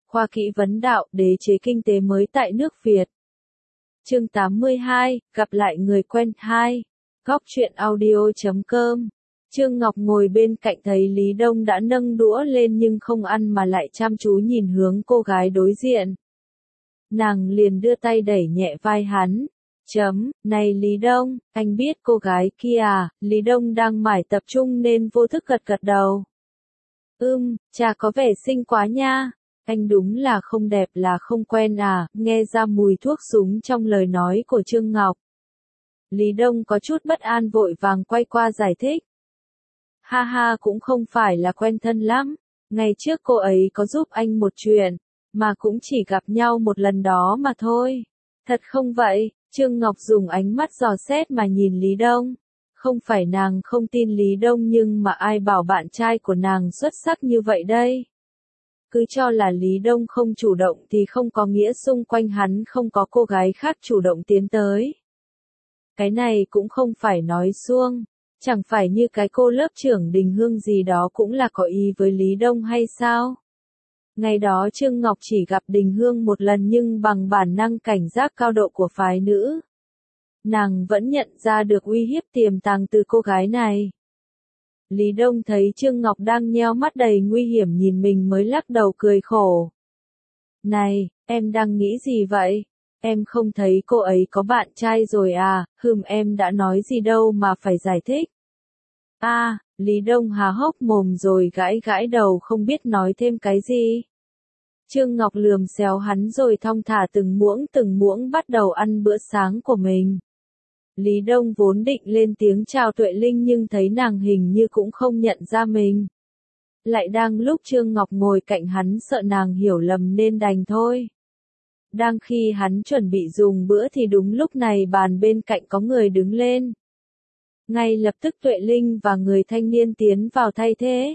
Khoa Kỹ vấn đạo, đế chế kinh tế mới tại nước Việt. Chương 82, gặp lại người quen 2. Góc truyện audio.com. Trương Ngọc ngồi bên cạnh thấy Lý Đông đã nâng đũa lên nhưng không ăn mà lại chăm chú nhìn hướng cô gái đối diện. Nàng liền đưa tay đẩy nhẹ vai hắn. Này Lý Đông, anh biết cô gái kia à? Lý Đông đang mải tập trung nên vô thức gật gật đầu. Chà có vẻ xinh quá nha. Anh đúng là không đẹp là không quen à, nghe ra mùi thuốc súng trong lời nói của Trương Ngọc. Lý Đông có chút bất an vội vàng quay qua giải thích. Ha ha cũng không phải là quen thân lắm, ngày trước cô ấy có giúp anh một chuyện, mà cũng chỉ gặp nhau một lần đó mà thôi. Thật không vậy? Trương Ngọc dùng ánh mắt dò xét mà nhìn Lý Đông. Không phải nàng không tin Lý Đông nhưng mà ai bảo bạn trai của nàng xuất sắc như vậy đây? Cứ cho là Lý Đông không chủ động thì không có nghĩa xung quanh hắn không có cô gái khác chủ động tiến tới. Cái này cũng không phải nói suông, chẳng phải như cái cô lớp trưởng Đình Hương gì đó cũng là có ý với Lý Đông hay sao? Ngày đó Trương Ngọc chỉ gặp Đình Hương một lần nhưng bằng bản năng cảnh giác cao độ của phái nữ. Nàng vẫn nhận ra được uy hiếp tiềm tàng từ cô gái này. Lý Đông thấy Trương Ngọc đang nheo mắt đầy nguy hiểm nhìn mình mới lắc đầu cười khổ. Này, em đang nghĩ gì vậy? Em không thấy cô ấy có bạn trai rồi à? Em đã nói gì đâu mà phải giải thích. Lý Đông há hốc mồm rồi gãi gãi đầu không biết nói thêm cái gì. Trương Ngọc lườm xéo hắn rồi thong thả từng muỗng bắt đầu ăn bữa sáng của mình. Lý Đông vốn định lên tiếng chào Tuệ Linh nhưng thấy nàng hình như cũng không nhận ra mình. Lại đang lúc Trương Ngọc ngồi cạnh hắn sợ nàng hiểu lầm nên đành thôi. Đang khi hắn chuẩn bị dùng bữa thì đúng lúc này bàn bên cạnh có người đứng lên. Ngay lập tức Tuệ Linh và người thanh niên tiến vào thay thế.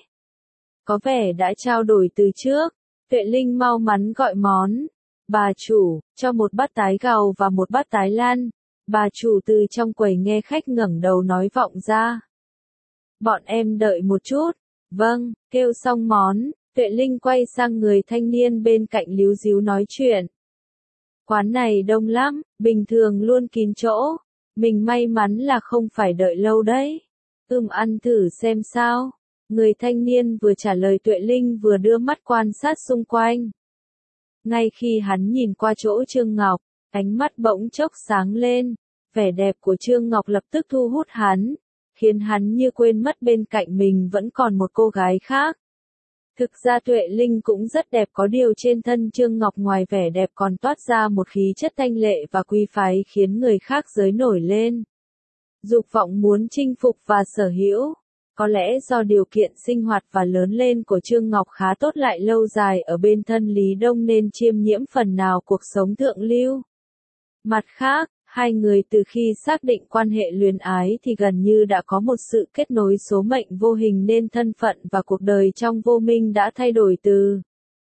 Có vẻ đã trao đổi từ trước. Tuệ Linh mau mắn gọi món. Bà chủ, cho một bát tái gào và một bát tái lan. Bà chủ từ trong quầy nghe khách ngẩng đầu nói vọng ra. Bọn em đợi một chút. Vâng, kêu xong món, Tuệ Linh quay sang người thanh niên bên cạnh líu díu nói chuyện. Quán này đông lắm, bình thường luôn kín chỗ. Mình may mắn là không phải đợi lâu đấy. Ăn thử xem sao. Người thanh niên vừa trả lời Tuệ Linh vừa đưa mắt quan sát xung quanh. Ngay khi hắn nhìn qua chỗ Trương Ngọc, ánh mắt bỗng chốc sáng lên. Vẻ đẹp của Trương Ngọc lập tức thu hút hắn, khiến hắn như quên mất bên cạnh mình vẫn còn một cô gái khác. Thực ra Tuệ Linh cũng rất đẹp có điều trên thân Trương Ngọc ngoài vẻ đẹp còn toát ra một khí chất thanh lệ và quý phái khiến người khác giới nổi lên. Dục vọng muốn chinh phục và sở hữu. Có lẽ do điều kiện sinh hoạt và lớn lên của Trương Ngọc khá tốt lại lâu dài ở bên thân Lý Đông nên chiêm nhiễm phần nào cuộc sống thượng lưu. Mặt khác, hai người từ khi xác định quan hệ luyến ái thì gần như đã có một sự kết nối số mệnh vô hình nên thân phận và cuộc đời trong vô minh đã thay đổi từ.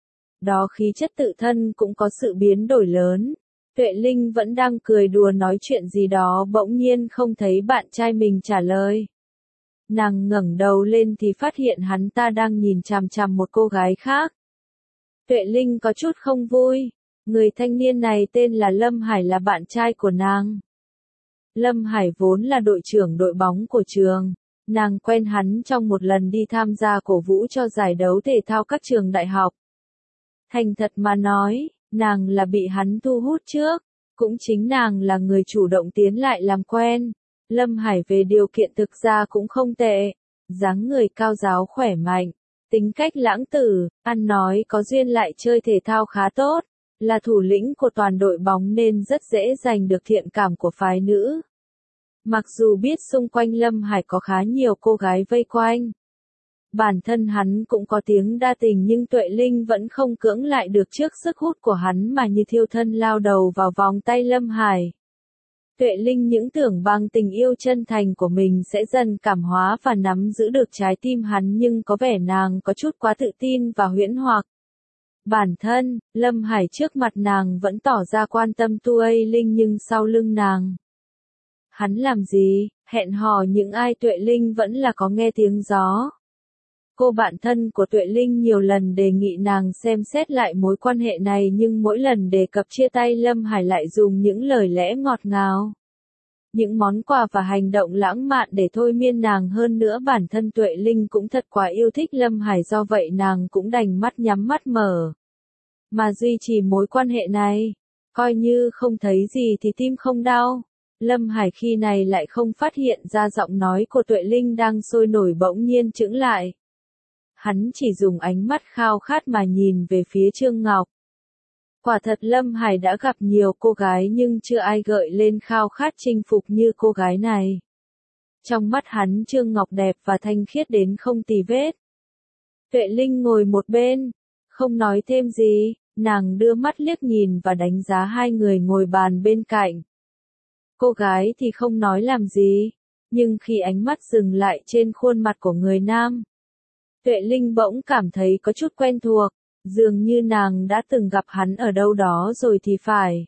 Đó khí chất tự thân cũng có sự biến đổi lớn. Tuệ Linh vẫn đang cười đùa nói chuyện gì đó bỗng nhiên không thấy bạn trai mình trả lời. Nàng ngẩng đầu lên thì phát hiện hắn ta đang nhìn chằm chằm một cô gái khác. Tuệ Linh có chút không vui. Người thanh niên này tên là Lâm Hải là bạn trai của nàng. Lâm Hải vốn là đội trưởng đội bóng của trường. Nàng quen hắn trong một lần đi tham gia cổ vũ cho giải đấu thể thao các trường đại học. Thành thật mà nói, nàng là bị hắn thu hút trước. Cũng chính nàng là người chủ động tiến lại làm quen. Lâm Hải về điều kiện thực ra cũng không tệ. Dáng người cao ráo khỏe mạnh. Tính cách lãng tử, ăn nói có duyên lại chơi thể thao khá tốt. Là thủ lĩnh của toàn đội bóng nên rất dễ giành được thiện cảm của phái nữ. Mặc dù biết xung quanh Lâm Hải có khá nhiều cô gái vây quanh. Bản thân hắn cũng có tiếng đa tình nhưng Tuệ Linh vẫn không cưỡng lại được trước sức hút của hắn mà như thiêu thân lao đầu vào vòng tay Lâm Hải. Tuệ Linh những tưởng bằng tình yêu chân thành của mình sẽ dần cảm hóa và nắm giữ được trái tim hắn nhưng có vẻ nàng có chút quá tự tin và huyễn hoặc. Bản thân, Lâm Hải trước mặt nàng vẫn tỏ ra quan tâm Tuệ Linh nhưng sau lưng nàng. Hắn làm gì, hẹn hò những ai Tuệ Linh vẫn là có nghe tiếng gió. Cô bạn thân của Tuệ Linh nhiều lần đề nghị nàng xem xét lại mối quan hệ này nhưng mỗi lần đề cập chia tay Lâm Hải lại dùng những lời lẽ ngọt ngào. Những món quà và hành động lãng mạn để thôi miên nàng hơn nữa bản thân Tuệ Linh cũng thật quá yêu thích Lâm Hải do vậy nàng cũng đành mắt nhắm mắt mở. Mà duy trì mối quan hệ này, coi như không thấy gì thì tim không đau. Lâm Hải khi này lại không phát hiện ra giọng nói của Tuệ Linh đang sôi nổi bỗng nhiên chững lại. Hắn chỉ dùng ánh mắt khao khát mà nhìn về phía Trương Ngọc. Quả thật Lâm Hải đã gặp nhiều cô gái nhưng chưa ai gợi lên khao khát chinh phục như cô gái này. Trong mắt hắn Trương Ngọc đẹp và thanh khiết đến không tì vết. Tuệ Linh ngồi một bên, không nói thêm gì, nàng đưa mắt liếc nhìn và đánh giá hai người ngồi bàn bên cạnh. Cô gái thì không nói làm gì, nhưng khi ánh mắt dừng lại trên khuôn mặt của người nam, Tuệ Linh bỗng cảm thấy có chút quen thuộc, dường như nàng đã từng gặp hắn ở đâu đó rồi thì phải.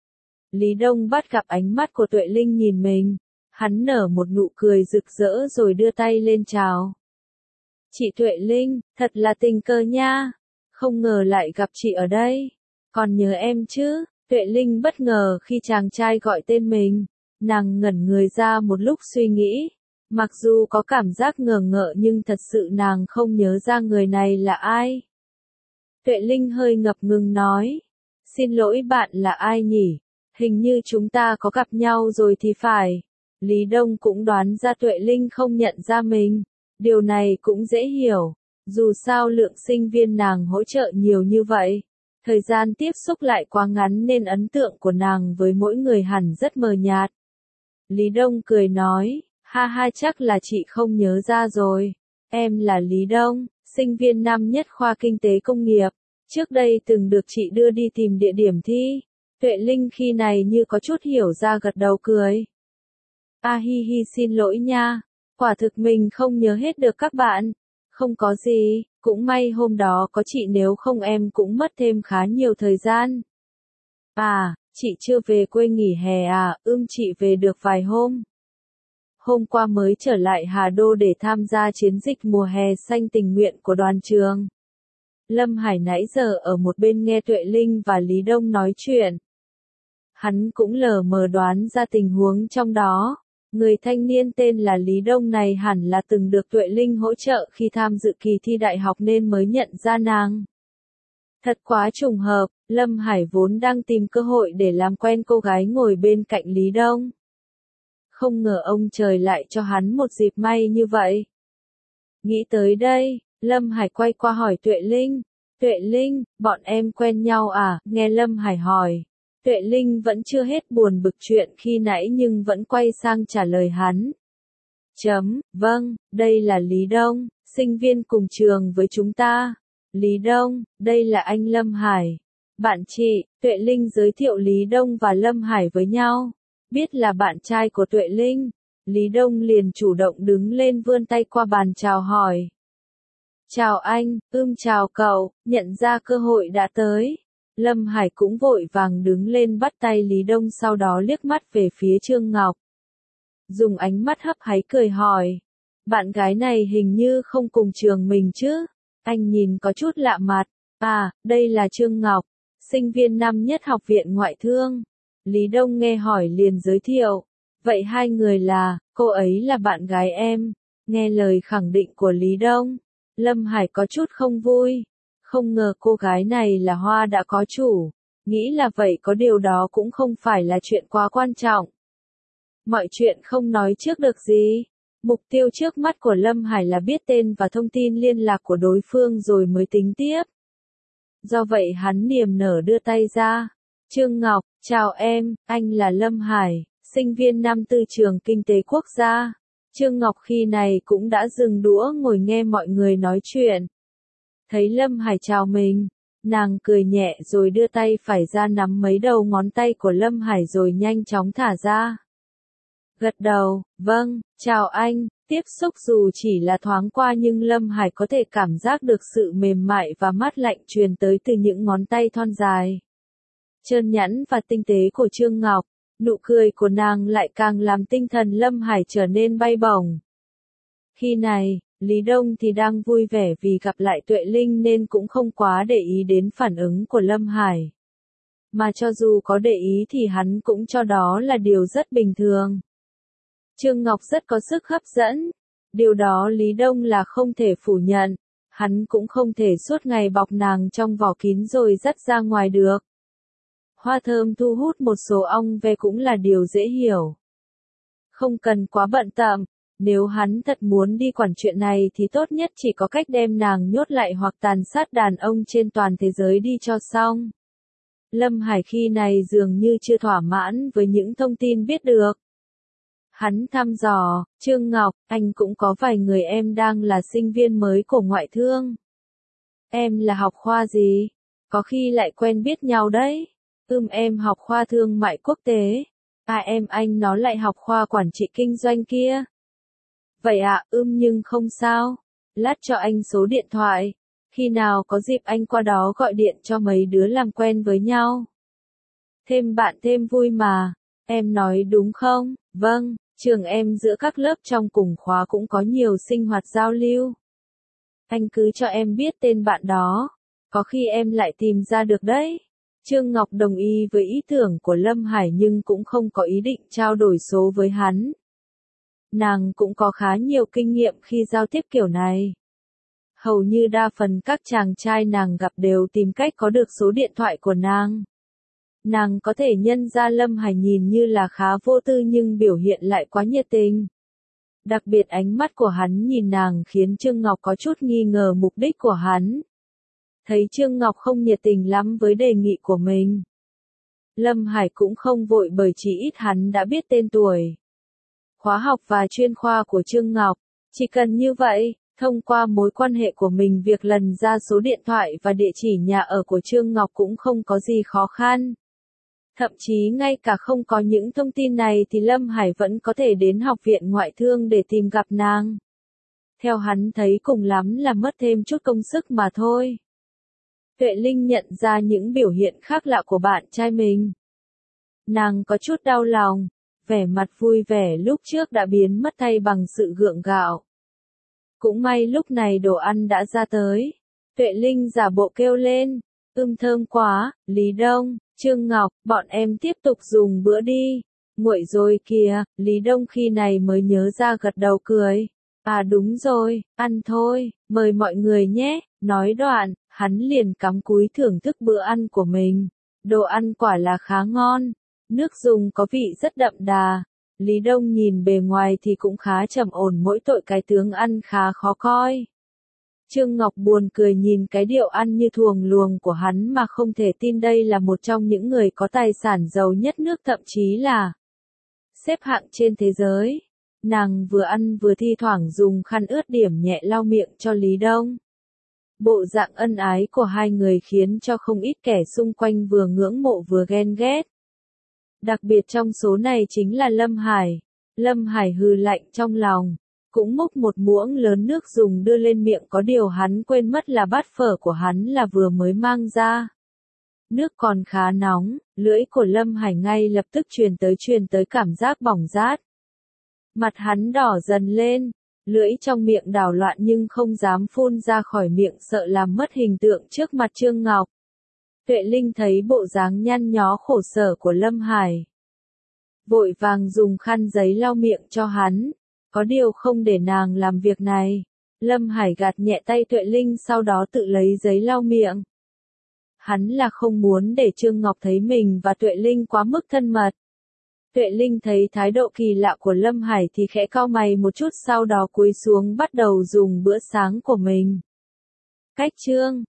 Lý Đông bắt gặp ánh mắt của Tuệ Linh nhìn mình, hắn nở một nụ cười rực rỡ rồi đưa tay lên chào. Chị Tuệ Linh, thật là tình cờ nha, không ngờ lại gặp chị ở đây, còn nhớ em chứ? Tuệ Linh bất ngờ khi chàng trai gọi tên mình, nàng ngẩn người ra một lúc suy nghĩ. Mặc dù có cảm giác ngờ ngợ nhưng thật sự nàng không nhớ ra người này là ai. Tuệ Linh hơi ngập ngừng nói. Xin lỗi bạn là ai nhỉ? Hình như chúng ta có gặp nhau rồi thì phải. Lý Đông cũng đoán ra Tuệ Linh không nhận ra mình. Điều này cũng dễ hiểu. Dù sao lượng sinh viên nàng hỗ trợ nhiều như vậy. Thời gian tiếp xúc lại quá ngắn nên ấn tượng của nàng với mỗi người hẳn rất mờ nhạt. Lý Đông cười nói. Ha ha chắc là chị không nhớ ra rồi. Em là Lý Đông, sinh viên năm nhất khoa kinh tế công nghiệp. Trước đây từng được chị đưa đi tìm địa điểm thi. Tuệ Linh khi này như có chút hiểu ra gật đầu cười. A hi hi xin lỗi nha. Quả thực mình không nhớ hết được các bạn. Không có gì, cũng may hôm đó có chị nếu không em cũng mất thêm khá nhiều thời gian. À, chị chưa về quê nghỉ hè à? Chị về được vài hôm. Hôm qua mới trở lại Hà Đô để tham gia chiến dịch mùa hè xanh tình nguyện của đoàn trường. Lâm Hải nãy giờ ở một bên nghe Tuệ Linh và Lý Đông nói chuyện. Hắn cũng lờ mờ đoán ra tình huống trong đó. Người thanh niên tên là Lý Đông này hẳn là từng được Tuệ Linh hỗ trợ khi tham dự kỳ thi đại học nên mới nhận ra nàng. Thật quá trùng hợp, Lâm Hải vốn đang tìm cơ hội để làm quen cô gái ngồi bên cạnh Lý Đông. Không ngờ ông trời lại cho hắn một dịp may như vậy. Nghĩ tới đây, Lâm Hải quay qua hỏi Tuệ Linh. Tuệ Linh, bọn em quen nhau à? Nghe Lâm Hải hỏi. Tuệ Linh vẫn chưa hết buồn bực chuyện khi nãy nhưng vẫn quay sang trả lời hắn. Vâng, đây là Lý Đông, sinh viên cùng trường với chúng ta. Lý Đông, đây là anh Lâm Hải. Bạn chị, Tuệ Linh giới thiệu Lý Đông và Lâm Hải với nhau. Biết là bạn trai của Tuệ Linh, Lý Đông liền chủ động đứng lên vươn tay qua bàn chào hỏi. Chào anh, chào cậu, nhận ra cơ hội đã tới. Lâm Hải cũng vội vàng đứng lên bắt tay Lý Đông sau đó liếc mắt về phía Trương Ngọc. Dùng ánh mắt hấp háy cười hỏi. Bạn gái này hình như không cùng trường mình chứ? Anh nhìn có chút lạ mặt. À, đây là Trương Ngọc, sinh viên năm nhất học viện ngoại thương. Lý Đông nghe hỏi liền giới thiệu. Vậy hai người là, cô ấy là bạn gái em. Nghe lời khẳng định của Lý Đông, Lâm Hải có chút không vui. Không ngờ cô gái này là hoa đã có chủ. Nghĩ là vậy có điều đó cũng không phải là chuyện quá quan trọng. Mọi chuyện không nói trước được gì. Mục tiêu trước mắt của Lâm Hải là biết tên và thông tin liên lạc của đối phương rồi mới tính tiếp. Do vậy hắn niềm nở đưa tay ra. Trương Ngọc, chào em, anh là Lâm Hải, sinh viên năm tư trường Kinh tế Quốc gia. Trương Ngọc khi này cũng đã dừng đũa ngồi nghe mọi người nói chuyện. Thấy Lâm Hải chào mình, nàng cười nhẹ rồi đưa tay phải ra nắm mấy đầu ngón tay của Lâm Hải rồi nhanh chóng thả ra. Gật đầu, vâng, chào anh, tiếp xúc dù chỉ là thoáng qua nhưng Lâm Hải có thể cảm giác được sự mềm mại và mát lạnh truyền tới từ những ngón tay thon dài. Trơn nhẵn và tinh tế của Trương Ngọc, nụ cười của nàng lại càng làm tinh thần Lâm Hải trở nên bay bổng. Khi này, Lý Đông thì đang vui vẻ vì gặp lại Tuệ Linh nên cũng không quá để ý đến phản ứng của Lâm Hải. Mà cho dù có để ý thì hắn cũng cho đó là điều rất bình thường. Trương Ngọc rất có sức hấp dẫn. Điều đó Lý Đông là không thể phủ nhận. Hắn cũng không thể suốt ngày bọc nàng trong vỏ kín rồi dắt ra ngoài được. Hoa thơm thu hút một số ong ve cũng là điều dễ hiểu. Không cần quá bận tâm. Nếu hắn thật muốn đi quản chuyện này thì tốt nhất chỉ có cách đem nàng nhốt lại hoặc tàn sát đàn ông trên toàn thế giới đi cho xong. Lâm Hải khi này dường như chưa thỏa mãn với những thông tin biết được. Hắn thăm dò, Trương Ngọc, anh cũng có vài người em đang là sinh viên mới của ngoại thương. Em là học khoa gì? Có khi lại quen biết nhau đấy. Em học khoa thương mại quốc tế. Em anh nó lại học khoa quản trị kinh doanh kia. Vậy nhưng không sao. Lát cho anh số điện thoại. Khi nào có dịp anh qua đó gọi điện cho mấy đứa làm quen với nhau. Thêm bạn thêm vui mà. Em nói đúng không? Vâng, trường em giữa các lớp trong cùng khóa cũng có nhiều sinh hoạt giao lưu. Anh cứ cho em biết tên bạn đó. Có khi em lại tìm ra được đấy. Trương Ngọc đồng ý với ý tưởng của Lâm Hải nhưng cũng không có ý định trao đổi số với hắn. Nàng cũng có khá nhiều kinh nghiệm khi giao tiếp kiểu này. Hầu như đa phần các chàng trai nàng gặp đều tìm cách có được số điện thoại của nàng. Nàng có thể nhận ra Lâm Hải nhìn như là khá vô tư nhưng biểu hiện lại quá nhiệt tình. Đặc biệt ánh mắt của hắn nhìn nàng khiến Trương Ngọc có chút nghi ngờ mục đích của hắn. Thấy Trương Ngọc không nhiệt tình lắm với đề nghị của mình. Lâm Hải cũng không vội bởi chỉ ít hắn đã biết tên tuổi, khóa học và chuyên khoa của Trương Ngọc. Chỉ cần như vậy, thông qua mối quan hệ của mình việc lần ra số điện thoại và địa chỉ nhà ở của Trương Ngọc cũng không có gì khó khăn. Thậm chí ngay cả không có những thông tin này thì Lâm Hải vẫn có thể đến học viện ngoại thương để tìm gặp nàng. Theo hắn thấy cùng lắm là mất thêm chút công sức mà thôi. Tuệ Linh nhận ra những biểu hiện khác lạ của bạn trai mình. Nàng có chút đau lòng, vẻ mặt vui vẻ lúc trước đã biến mất thay bằng sự gượng gạo. Cũng may lúc này đồ ăn đã ra tới. Tuệ Linh giả bộ kêu lên, thơm quá, Lý Đông, Trương Ngọc, bọn em tiếp tục dùng bữa đi. Nguội rồi kìa, Lý Đông khi này mới nhớ ra gật đầu cười. Đúng rồi, ăn thôi, mời mọi người nhé. Nói đoạn, hắn liền cắm cúi thưởng thức bữa ăn của mình. Đồ ăn quả là khá ngon. Nước dùng có vị rất đậm đà. Lý Đông nhìn bề ngoài thì cũng khá trầm ổn mỗi tội cái tướng ăn khá khó coi. Trương Ngọc buồn cười nhìn cái điệu ăn như thuồng luồng của hắn mà không thể tin đây là một trong những người có tài sản giàu nhất nước thậm chí là xếp hạng trên thế giới. Nàng vừa ăn vừa thi thoảng dùng khăn ướt điểm nhẹ lau miệng cho Lý Đông. Bộ dạng ân ái của hai người khiến cho không ít kẻ xung quanh vừa ngưỡng mộ vừa ghen ghét. Đặc biệt trong số này chính là Lâm Hải. Lâm Hải hừ lạnh trong lòng, cũng múc một muỗng lớn nước dùng đưa lên miệng, có điều hắn quên mất là bát phở của hắn là vừa mới mang ra. Nước còn khá nóng, lưỡi của Lâm Hải ngay lập tức truyền tới cảm giác bỏng rát. Mặt hắn đỏ dần lên, lưỡi trong miệng đảo loạn nhưng không dám phun ra khỏi miệng sợ làm mất hình tượng trước mặt Trương Ngọc. Tuệ Linh thấy bộ dáng nhăn nhó khổ sở của Lâm Hải, vội vàng dùng khăn giấy lau miệng cho hắn, có điều không để nàng làm việc này. Lâm Hải gạt nhẹ tay Tuệ Linh sau đó tự lấy giấy lau miệng. Hắn là không muốn để Trương Ngọc thấy mình và Tuệ Linh quá mức thân mật. Tuệ Linh thấy thái độ kỳ lạ của Lâm Hải thì khẽ cau mày một chút, sau đó cúi xuống bắt đầu dùng bữa sáng của mình. Cách chương